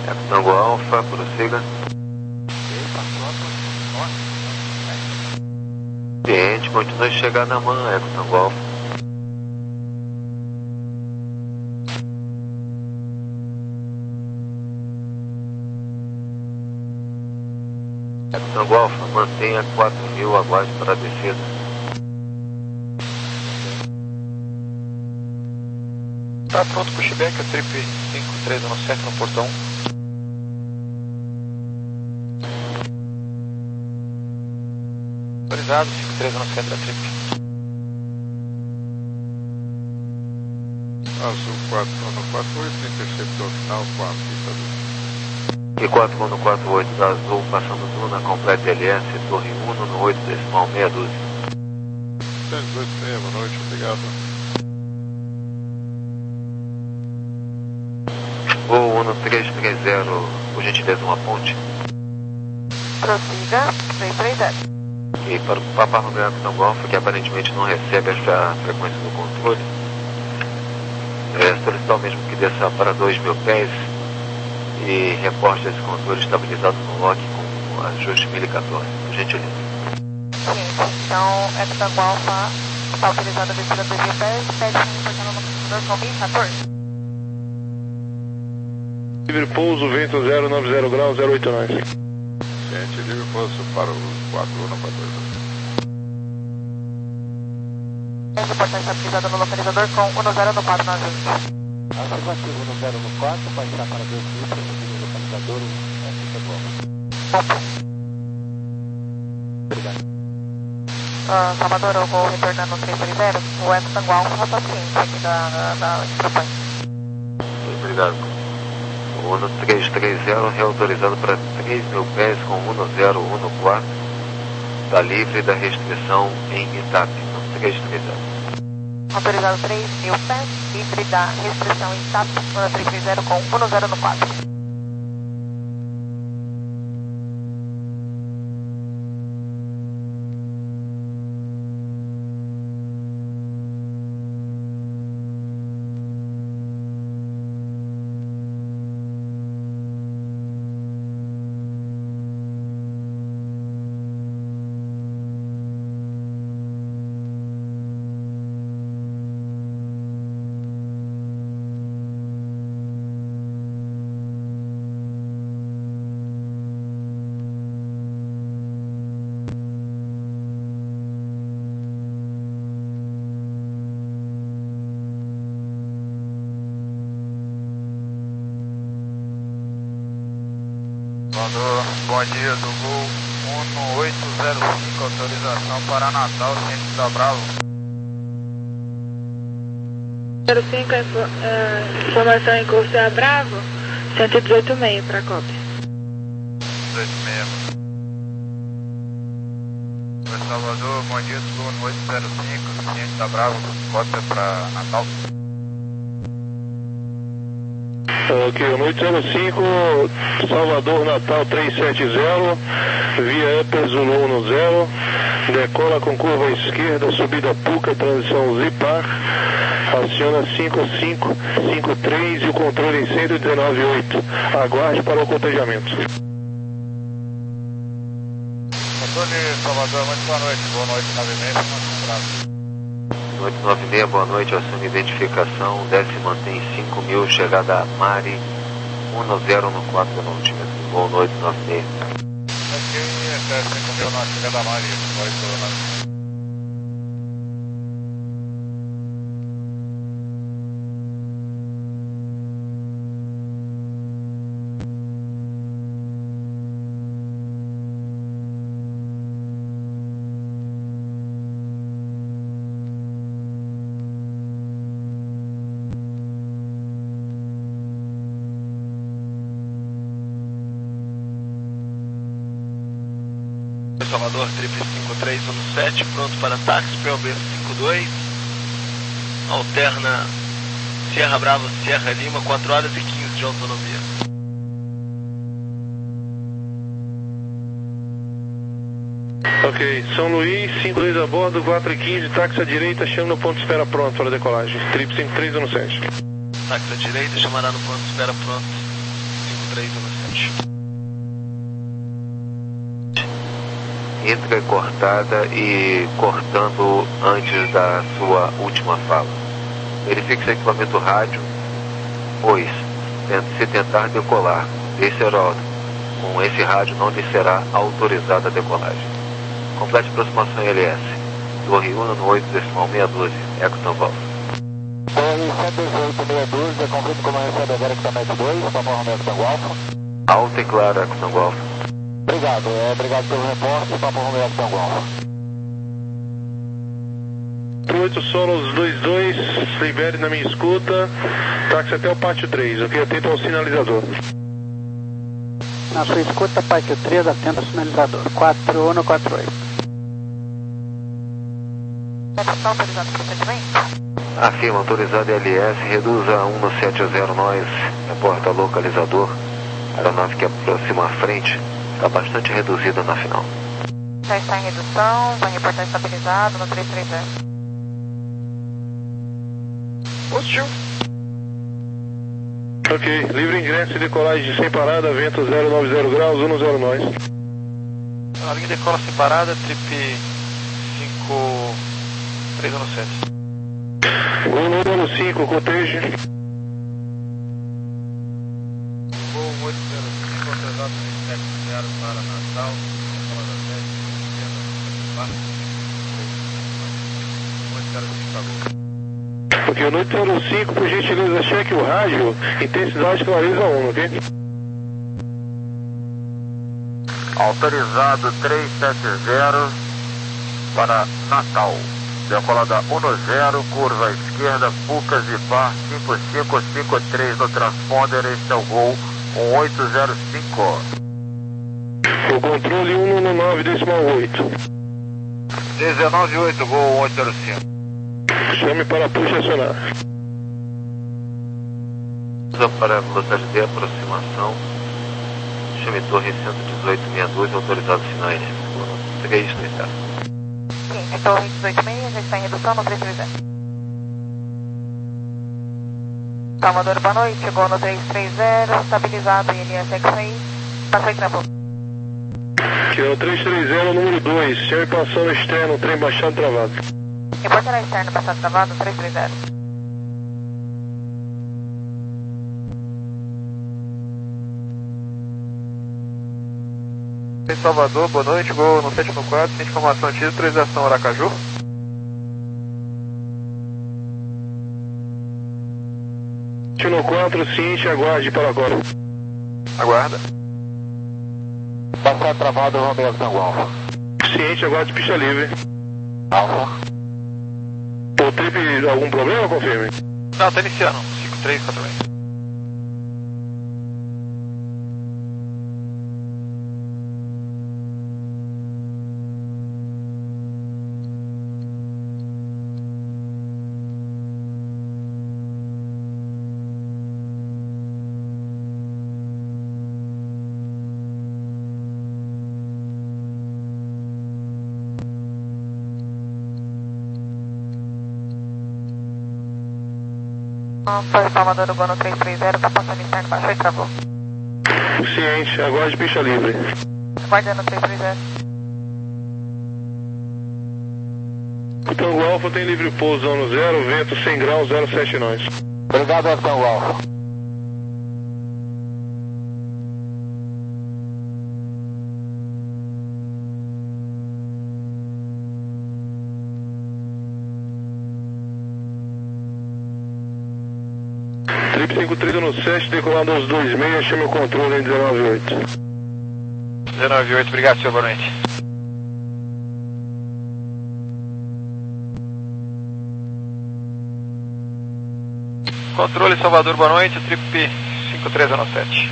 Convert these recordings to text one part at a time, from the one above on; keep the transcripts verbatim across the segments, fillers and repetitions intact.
Eco Tango Alfa, prossiga. Cliente, continue a chegar na man, Eco Tango Alfa. Eco Tango Alfa, mantenha quatro mil, aguarde para a descida. Tá pronto pro pushback, a trip cinco três um sete no portão. Autorizado, cinco três um sete da trip. Azul quatro um quatro oito, interceptor final com a pista do... E quatro um quatro oito da Azul, passando Duna, completa L S, Torre um no oito decimal meia dúzia. cento e oito e seis, boa noite, obrigado. Voo um três três zero, por gentileza, uma ponte. Prossiga, três três zero. E para o Papa Romeo Eco Tango Alfa, que aparentemente não recebe essa frequência do controle, é, solicitar o mesmo que desça para dois mil pés e reporte esse controle estabilizado no lock com ajuste mil e quatorze, por gentileza. Sim, então, Eco Tango Alfa está autorizado a descida dois mil pés, pede sim, no com mil e quatorze. Livre pouso, vento zero nove zero graus, zero oito nove. Gente, livre pouso para o quatro um quatro dois. Esse portão estabilizado no localizador com um zero no quatro nove vinte. Afirmativo um zero no quatro, baixar para dois mil, prosseguir no localizador um Ponto. Obrigado. Uh, Salvador, eu vou retornando no três três zero. O Eco Tango Alfa está ciente aqui da, da, da instruções. Obrigado. O um três três zero reautorizado para três mil pés com um zero um quatro, da livre da restrição em Itap, no três três zero. Autorizado três mil pés, livre da restrição em Itap, no três três zero com um zero um quatro. Salvador, bom dia do voo um oito zero cinco, autorização para Natal, centro da Bravo. zero cinco, uh, informação em curso é Bravo, cento e dezoito e meio para cópia. dezoito e meio. Oi, Salvador, bom dia do voo um oito zero cinco, centro da Bravo, cópia para Natal. Ok, oito zero cinco, Salvador, Natal três sete zero, via Upper Zulu um zero, decola com curva à esquerda, subida Puca, transição Zipar, aciona cinco cinco cinco três e o controle em cento e dezenove ponto oito, aguarde para o cotejamento. Controle Salvador, muito boa noite, boa noite, nove e meia, um abraço. oito nove seis, boa noite, assume identificação, desce e mantém cinco mil, chegada a Mari, um zero no quatro penúltimo, voo no oito nove seis. Ok, desce cinco mil na chegada a Mari, oito nove seis. Salvador, trip cinco três um sete, pronto para táxi, P O B cinco dois, alterna Sierra Bravo, Sierra Lima, quatro horas e quinze de autonomia. Ok, São Luís, cinco dois a bordo, quatro e quinze, táxi à direita, chama no ponto de espera pronto para decolagem, trip cinco três um sete. Táxi à direita, chamará no ponto de espera pronto, cinco três um sete. Entrecortada e cortando antes da sua última fala. Verifique seu equipamento rádio, pois, se tentar decolar desse aeródromo com esse rádio, não lhe será autorizada a decolagem. Complete aproximação L S. Torre um no oito decimal seis um dois, Ecton Golf. Torre sete oito seis dois, confirme como recebe agora equipamento dois, Papa Romeo Ecton Golf. Alta e clara, Ecton Golf. Obrigado, é, obrigado pelo reporte, Papa Romeo Ecton Golf. oito Solos dois dois, libere na minha escuta, táxi até o pátio três, ok? Atento ao sinalizador. Na sua escuta, pátio três, atento ao sinalizador, quatro um quatro oito. Está autorizado o procedimento? Afirma, autorizado L S, reduza um no sete zero, nós, reporta localizador, a aeronave que aproxima à frente, está bastante reduzida na final. Já está em redução, vai reportar estabilizado no três três zero. Positivo. Ok, livre ingresso e decolagem sem parada, vento zero nove zero graus, um zero nós. A linha decola separada, trip cinco três um sete. Gol número cinco, cotejo. Gol oito zero cinco, autorizado sete zero para Natal, decola da sete, esquerda, oito zero cinco agora. Ok, o noite zero cinco, por gentileza, cheque o rádio, intensidade clareza um, ok? Autorizado três sete zero para Natal. Decolada um zero, curva esquerda, Pucas e Par cinco cinco cinco três no transponder, este é o Gol um oito zero cinco. O controle um no nove decimal oito. dezenove oito, Gol um oito zero cinco. Chame para puxa acionar. Usa para velocidade de aproximação. Chame torre cento e dezoito sessenta e dois, autorizado final N S. três três zero. Sim, torre dezoito seis, já está em redução no três três zero. Salvador, boa noite, chegou no três três zero, estabilizado em L S X aí, passou e travou. Que é o três três zero, número dois, chame passando externo, trem baixado travado. Reportará externo, passado travado, três três zero. Em Salvador, boa noite, Gol no sete um quatro, sem informação antiga, autorização Aracaju. sete um quatro, ciente, aguarde para agora. Aguarda. Passar travado, Romeo Ecton Golf. Ciente, aguarde pista livre. Alfa. O trip, algum problema, confirme? Não, tá iniciando, cinco três quatro seis. Foi Salvador, Urbano três três zero, está passando externo, baixou e travou. Ciente, aguarde pista livre. Aguardando três três zero. O Tango Alfa tem livre pouso no zero, vento cem graus, zero sete nós. Obrigado, Ecton Golf. Trip cinco três um sete, decolado aos dois seis, chame o controle em dezenove oito. dezenove oito, obrigado, senhor, boa noite. Controle Salvador, boa noite, trip cinco três um sete.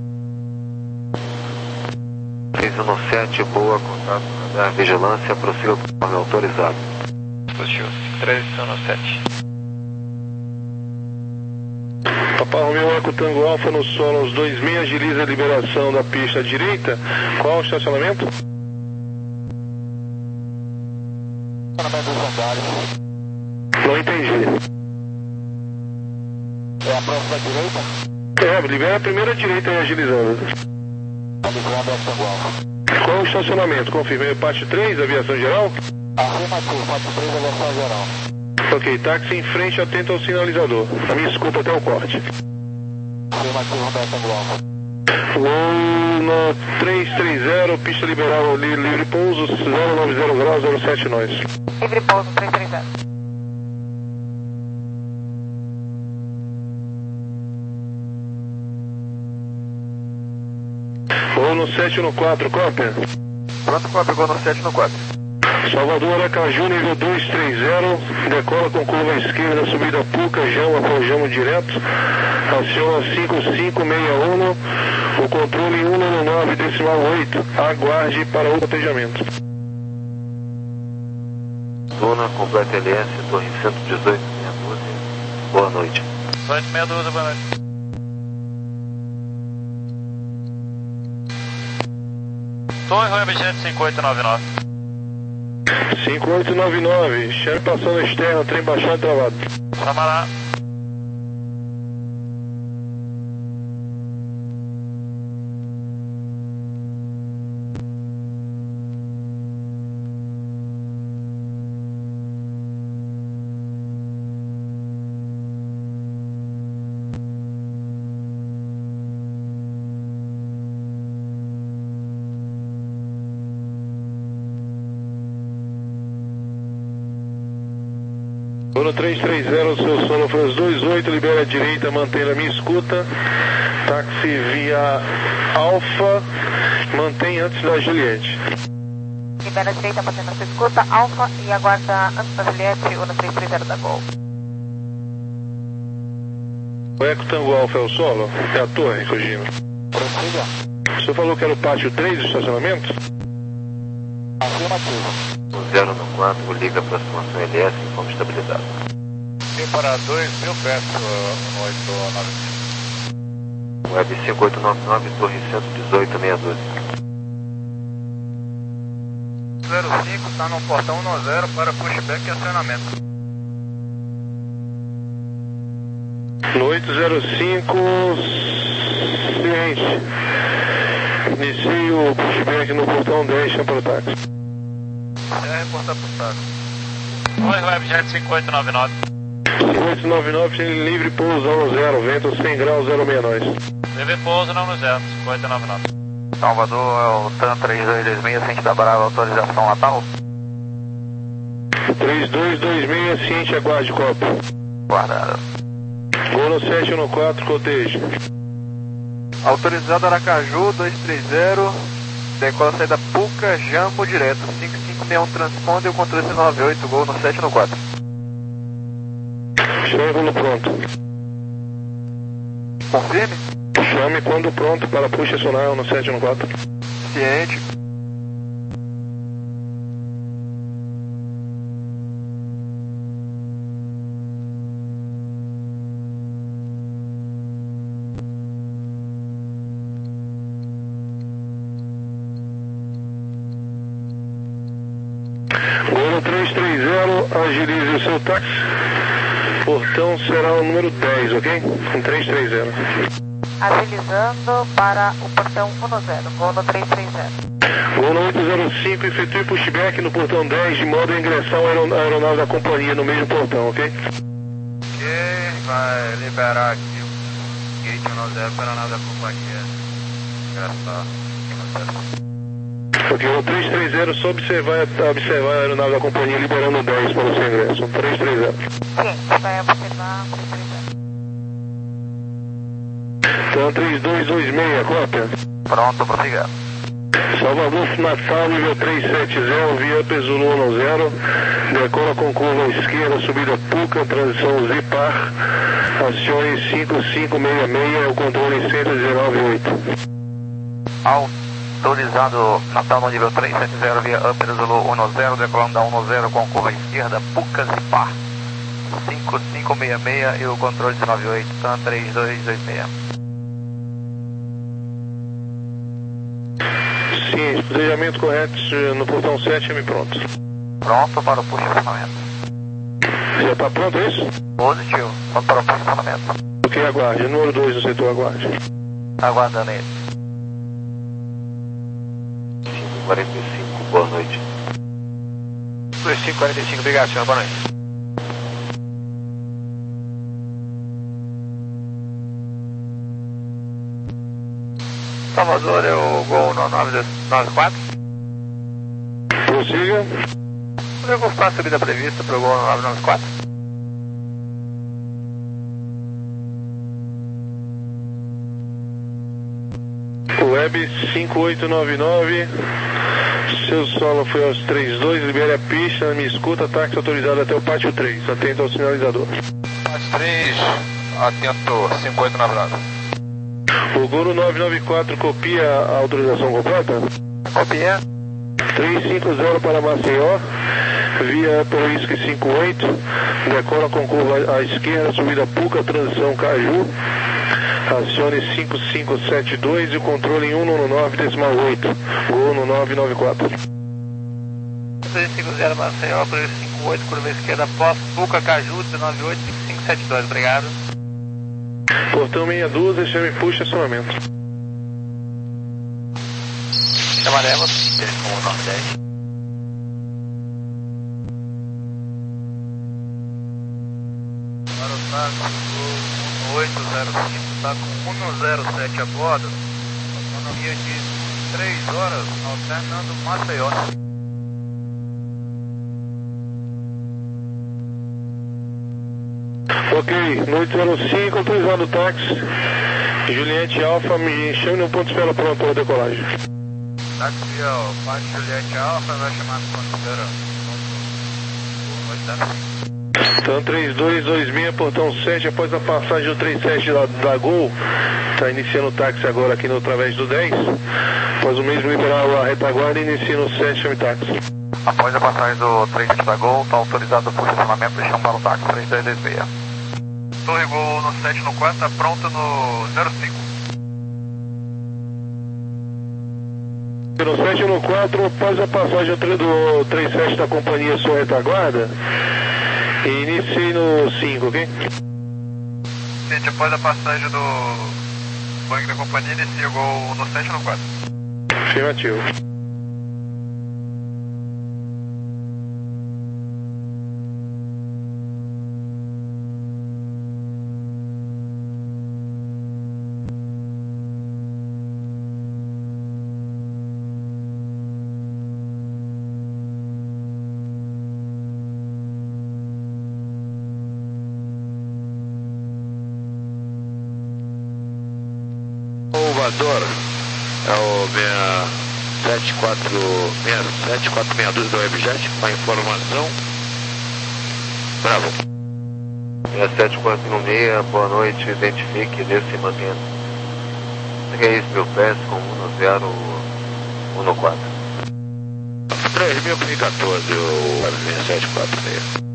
três um sete, boa, contato da vigilância, prossiga conforme autorizado. Positivo, cinco três um sete. Papa Romeo Eco Tango Alfa no solo aos dois seis, agiliza a liberação da pista à direita. Qual o estacionamento? Estacionamento dos andares. Não entendi. É a próxima direita? É, libera a primeira direita aí, agilizando. Agilizando essa Golf. Qual é o estacionamento? Confirmei, parte três, aviação geral? Afirmativo, parte três, aviação geral. Ok, táxi em frente, atento ao sinalizador. A minha escuta até o corte. Afirmativo, Roberto Golf. Voo no três três zero, pista liberal, li, livre pouso, zero nove zero graus, zero sete nós. Livre pouso, três três zero. Voo no sete no quatro, cópia. Pronto, cópia, vou no sete no quatro. Salvador, Aracaju, nível dois três zero, decola com curva à esquerda, subida Puca, Jamo, Jamo direto, aciona cinco cinco seis um, o controle cento e nove decimal oito, aguarde para o cotejamento. Duna, completa L S, torre cento e dezoito, meia dúzia, boa noite. Frente meia dúzia, boa noite. Torre Rui Objeto cinco oito nove nove. cinco oito nove nove, chame passando externo, trem baixado e travado. Samará. Voo três três zero, seu sono France dois oito, libera a direita, mantenha a minha escuta. Táxi via Alfa, mantém antes da Juliette. Libera a direita, mantendo a sua escuta, Alfa, e aguarda antes da Juliette, o no três três zero da Gol. O Eco Tango Alfa é o solo? É a torre, Cogino. Prossiga. O senhor falou que era o pátio três do estacionamento? Afirmativo. O zero no quatro, liga a aproximação L S, informe estabilizado. Vim para dois mil perto no oito nove. Web cinco oito nove nove, torre cento e dezoito, meia dúzia. zero cinco está no portão um zero para pushback e acionamento. No oito zero cinco, ciente. Inicie o pushback no portão dez, chama para o táxi. É reportar para o táxi. Torre Rui Objeto cinco oito nove nove. cinco oito nove nove, livre pouso no zero, vento cem graus, zero seis nós. Livre pouso não no zero, cinco oito nove nove. Salvador, é o TAM três dois dois seis, ciente da Brava, autorização Natal. três dois dois seis, ciente, aguarde, copo. Guardado. Voo no sete no quatro, cotejo. Autorizado Aracaju, dois três zero, decola saída Puca, Jambo direto, cinco cinco seis um transponder, o controle nove oito, gol no sete no quatro. Chame quando pronto. Confirme. Chame quando pronto para puxa sonal no sete no quatro. Ciente. Gol três três zero, agilize o seu táxi. Portão será o número dez, ok? Com três três zero. Agilizando para o portão um zero, Gol no três três zero. Gol no oito zero cinco, efetue pushback no portão dez de modo a ingressar a aeron- aeronave da companhia no mesmo portão, ok? Ok, vai liberar aqui o gate um zero para a nave da companhia. Engraçado. Ok, o três três zero, só observar, observar a aeronave da companhia liberando dez para o seu ingresso. três três zero. Sim, vai observar três três zero. Então três dois dois seis, cópia. Pronto, prossiga. Salvador, Natal, nível três sete zero, via Pesulo um zero, decola com curva à esquerda, subida Puca, transição Zipar, acione cinco cinco seis seis, o controle cento e dezenove oito. Autorizado Natal no nível três sete zero, via Upper Zulu um zero, decolando da um zero com curva à esquerda, Puca Zipar, cinco cinco seis seis e o controle dezenove oito, TAM três dois dois seis. Sim, planejamento correto no portão sete, chame pronto. Pronto para o push-acionamento. Já está pronto, é isso? Positivo, pronto para o push-acionamento. Ok, Ok, aguarde. Número dois no setor, aguarde. Aguardando ele. cinco e quarenta e cinco, boa noite. dois cinco quarenta e cinco, obrigado, senhor. Boa noite. Salvador, é o Gol nove nove quatro. Prossiga. Poderia confirmar a subida prevista para o Gol nove nove quatro? Web cinco oito nove nove. Seu solo foi aos trinta e dois, libere a pista, me escuta, táxi autorizado até o pátio três. Atento ao sinalizador. Pátio três, atento, cinco oito nove nove. O Gol nove nove quatro copia a autorização completa? Copia. trezentos e cinquenta para Maceió, via Apple Whisky cinco oito, decola com curva à esquerda, subida Puca, transição Caju, acione cinco cinco sete dois e o controle em cento e nove decimal oito, Gol no nove nove quatro. trezentos e cinquenta Maceió, Apple Whisky cinco oito, curva à esquerda, pós Puca, Caju, dezenove oito, cinco cinco sete dois, obrigado. Portão sessenta e dois, chame puxa acionamento. Chamaremos, como Nordeste. Para o táxi do oito zero cinco, está com cento e sete a bordo, autonomia de três horas, alternando Maceió. Ok, no oito zero cinco, autorizado o táxi, Juliette Alfa, me chame no ponto de espera pronto para a decolagem. Táxi via o Pátio Juliette Alfa, vai chamar no ponto de espera. oito zero cinco. Então três dois dois seis, portão sete, após a passagem do trinta e sete da, da Gol, está iniciando o táxi agora aqui no através do dez, após o mesmo liberar a retaguarda, inicia no sete, chame táxi. Após a passagem do trinta e sete da Gol, está autorizado o posicionamento e chama para o táxi três dois dois seis. Torre Gol no sete no quatro, está pronto no zero cinco. No sete no quatro, após a passagem do trinta e sete da companhia sua retaguarda, inicie no cinco, ok? Gente, após a passagem do Boeing da companhia, inicia o Gol no sete no quatro. Afirmativo. Salvador, é o sete quatro seis dois da Webjet, com a informação. Bravo. sete quatro um seis, boa noite, identifique, desça e mantenha. três mil pés com um zero um quatro. três mil e quatorze, o sete quatro seis.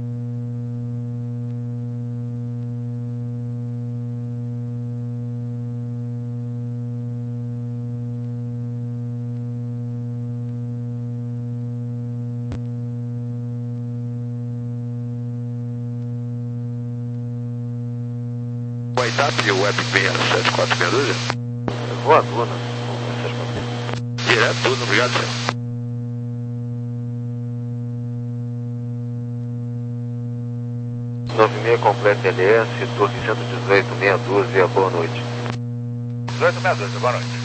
WhatsApp, o Web sete quatro seis dois? Boa Duna. Direto, tudo, obrigado, senhor. nove seis completa L S, Torre cento e dezoito, meia dúzia, boa noite. dezoito meia dúzia, boa noite.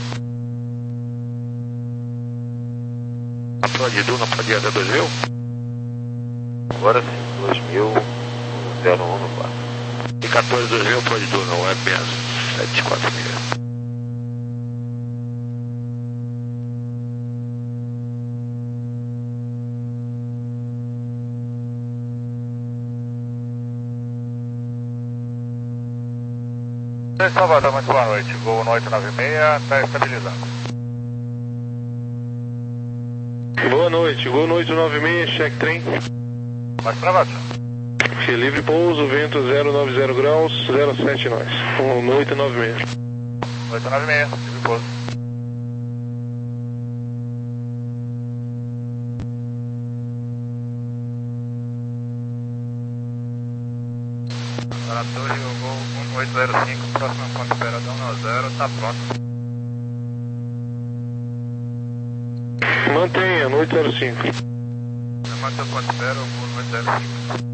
A prova de Duna pode ir até dois mil? Agora sim, dois mil, um zero um quatro. E quatorze dois mil pode Duna, o Web sete quatro seis. Salvador, muito boa noite. Gol no oito nove seis, está estabilizando. Boa noite, Gol no oito nove seis, check trem. Mais travado. Livre pouso, vento zero nove zero graus, zero sete nós. No oito nove seis. oito nove seis, livre pouso. Para a torre, o Gol um oito zero cinco, próximo ponto espera da um zero, tá pronto. Mantenha, no oito zero cinco. Mantém o ponto espera, um oito zero cinco.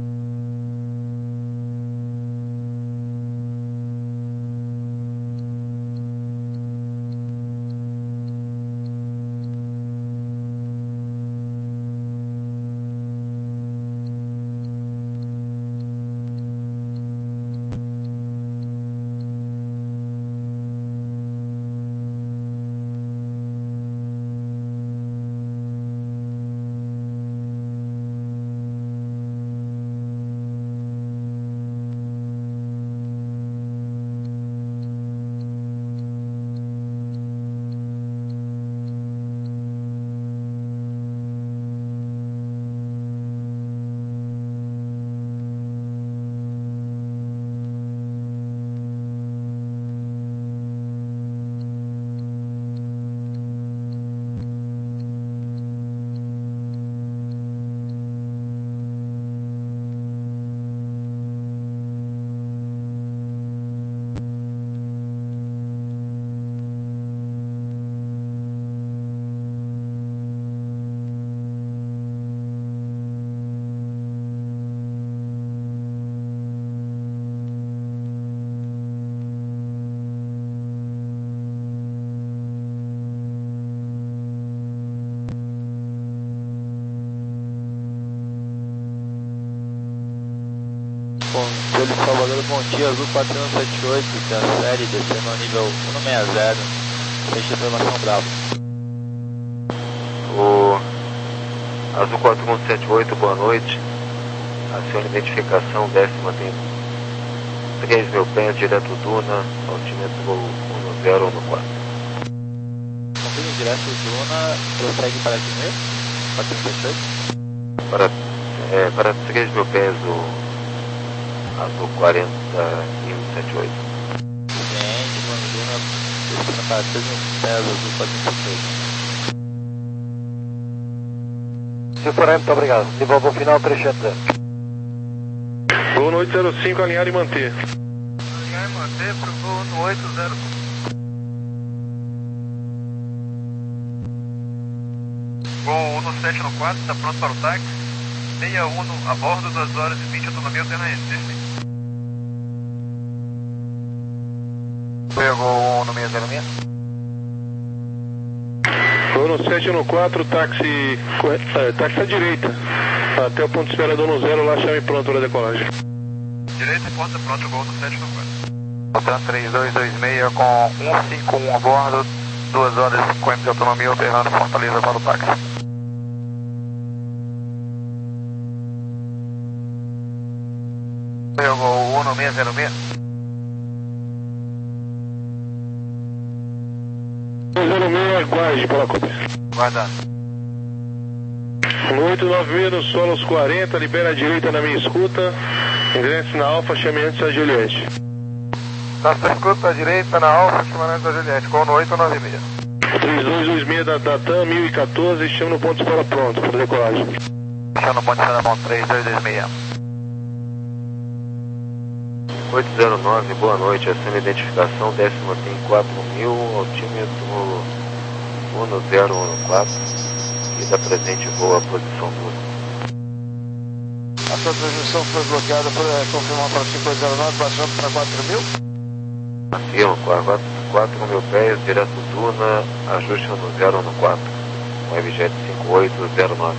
Conselho Salvador, bom dia, Azul quatro um sete oito, que é a série, descendo ao nível um seis zero, fecha a informação Bravo. O Azul quatro um sete oito, boa noite. Aciona identificação, décima tem três mil pés, direto Duna, altímetro um zero um quatro. Confirme direto Duna, prossegue para aqui mesmo? quatro um sete oito? Para, é, para três mil pés, o Azul quarenta e um sete oito. Cliente, Duna, descendo para três mil pés, Azul quatro um sete oito. Se for aí, muito obrigado. Devolva o final três sete zero. Voo no oito zero cinco, alinhar e manter. Alinhar e manter pro voo no oito zero cinco. Voo um sete no quatro, está pronto para o táxi. sessenta e um a bordo, duas horas e vinte, autonomia alterna Recife. Pegou no seis zero seis. Vou no sete no quatro, táxi, é, táxi à direita. Até o ponto de espera do um zero, lá chame pronto para decolagem. Direita, ponta pronto, voo no sete no quatro. Altan três dois dois seis com cento e cinquenta e um a bordo, duas horas e cinquenta de autonomia alternando Fortaleza para o táxi. Pegou o um seis zero seis. zero seis, aguarde pela cópia. Guardando. No oito nove seis, no solo aos quarenta, libera a direita na minha escuta. Ingresse na Alfa, chame antes a Juliette. Na sua escuta, à direita, na Alfa, chama antes a Juliette, com no oito nove seis. três dois dois seis da, da TAM, mil e quatorze, chama no ponto de espera pronto para decolagem. Chama no ponto de espera pronto, três dois dois seis. oito zero nove, boa noite. Acima identificação, décima tem quatro mil, altímetro um zero um quatro. E da presente voo à posição duas. A sua transmissão foi bloqueada por é, confirmar para cinco zero nove, passando para quatro mil. Afirma, quatro mil pés, direto Duna, ajuste no zero um quatro. Com Webjet cinco oito zero nove.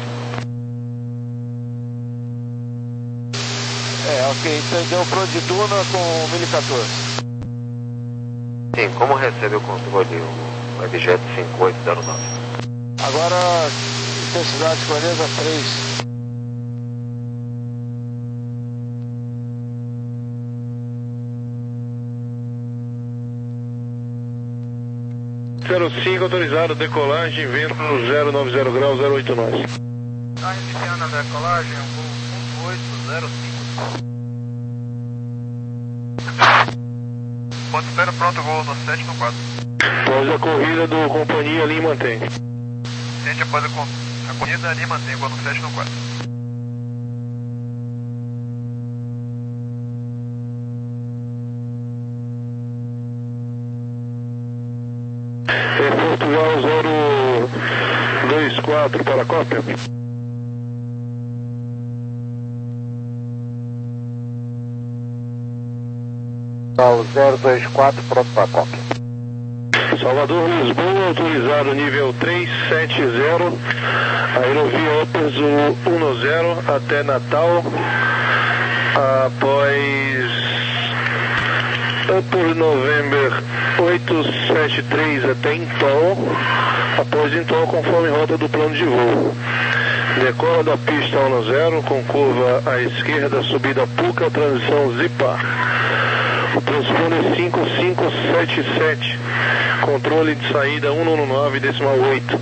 É, ok, então deu pro de Duna com mil e quatorze. Sim, como recebe o controle o Webjet cinco oito zero nove? Agora, intensidade clareza três. zero cinco, autorizado, decolagem, vento zero nove zero graus, zero oito nove. Está iniciando a decolagem, voo um oito zero cinco. Ponto espera pronto, voo no sete no quatro. Após a corrida do companhia, ali mantém. Gente, após a, a corrida ali mantém, voo no sete no quatro. Portugal zero dois quatro para a cópia. zero dois quatro, pronto para a cópia. Salvador, Lisboa, autorizado nível trezentos e setenta, aerovia Upper Zulu dez até Natal, após Upper November oitocentos e setenta e três até Intol, após Intol conforme rota do plano de voo. Decola da pista dez com curva à esquerda, subida Puca, transição Zipar. O transponder cinco cinco sete sete, controle de saída cento e nove decimal oito.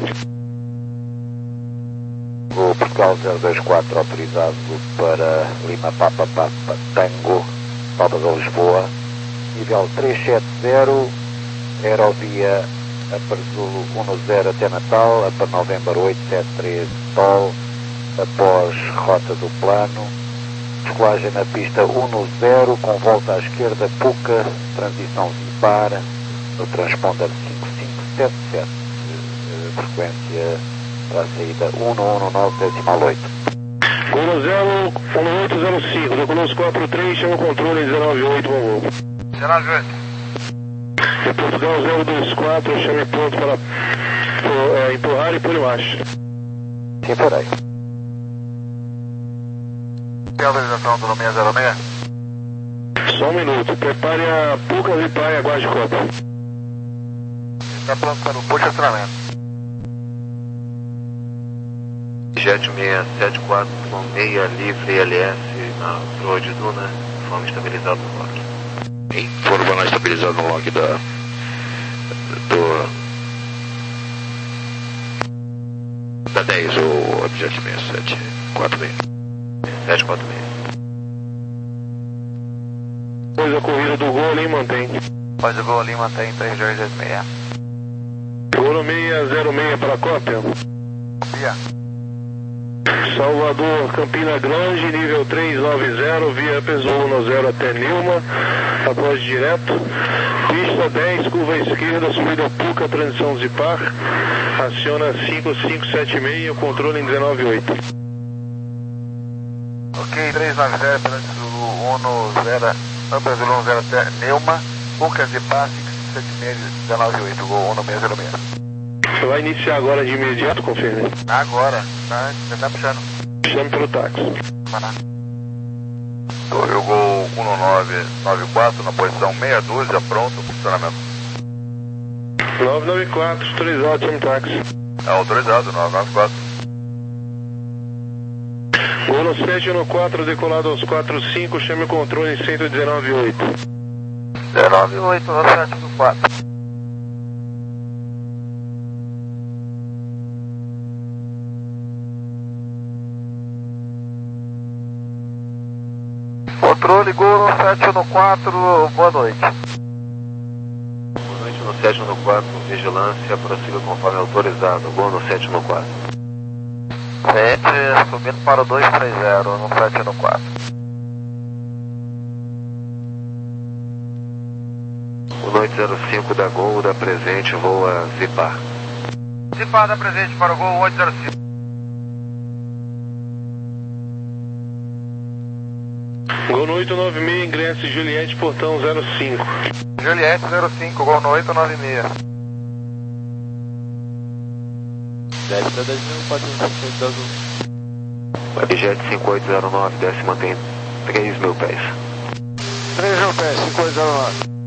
O Portugal zero dois quatro autorizado para Lima Papa Papa Tango, Salvador Lisboa, nível trezentos e setenta, aerovia Upper Zulu dez até Natal, Upper November oitocentos e setenta e três Tol, após rota do plano. Decolagem na pista dez, com volta à esquerda Puca, transição Zipar, no transponder cinco cinco sete sete, frequência para a saída cento e nove decimal oito. Golo zero um oito zero cinco, decolou quatro três, chama o controle dezenove oito, bom voo. dezenove oito. De Portugal zero dois quatro, chame ponto para é, empurrar e por embaixo. Sim, peraí. Autorização do seis zero seis. Só um minuto, prepare a Puca Zipar e aguarde copa. Está pronto para o push e acionamento. Jet seis sete quatro com meia livre L S na proa de Duna, forma estabilizada no lock. Forma estabilizada no lock da do da dez, o Objet seis sete quatro seis. sete quatro seis. Pois a corrida do Gol ali mantém. Pode o Gol ali mantém três dois dois seis. Golo seis zero seis para a cópia. Via. Salvador, Campina Grande, nível trezentos e noventa, via Peso dez até Nilma, após direto. Pista dez, curva à esquerda, subida Puca, transição Zipar. Aciona cinco cinco sete seis, controle em dezenove oito. Ok, trezentos e noventa, Transit Zulu dez, Upper Zulu dez até Neuma, Puca Zipar, cinco cinco sete seis, dezenove oito, Gol seis zero seis. Você vai iniciar agora de imediato, confirme? Agora, tá, já tá puxando. Chame pelo táxi. Eu Gol um nove nove quatro na posição meia dúzia, pronto, funcionamento. nove nove quatro, autorizado, chame táxi. É autorizado, nove nove quatro. Golo sete um quatro, decolado aos quatro cinco, chame o controle em cento e dezenove oito. dezenove oito, no sete um quatro. Controle, Gol sete um quatro, boa noite. Boa noite no sete um quatro, vigilância, prossiga conforme autorizado, Gol no sete um quatro. sete, subindo para o dois três zero, no sete um quatro. O noite zero cinco da Gol, da presente, voa Zipar. Zipar da presente para o Gol oito zero cinco. Gol no oito nove seis, ingresso Juliette, portão zero cinco. Juliette zero cinco, Gol no oito nove seis. Delta dois mil quatrocentos e cinquenta azul. Objet cinco oito zero nove, desce mantém três mil pés. três mil pés, cinco oito zero nove.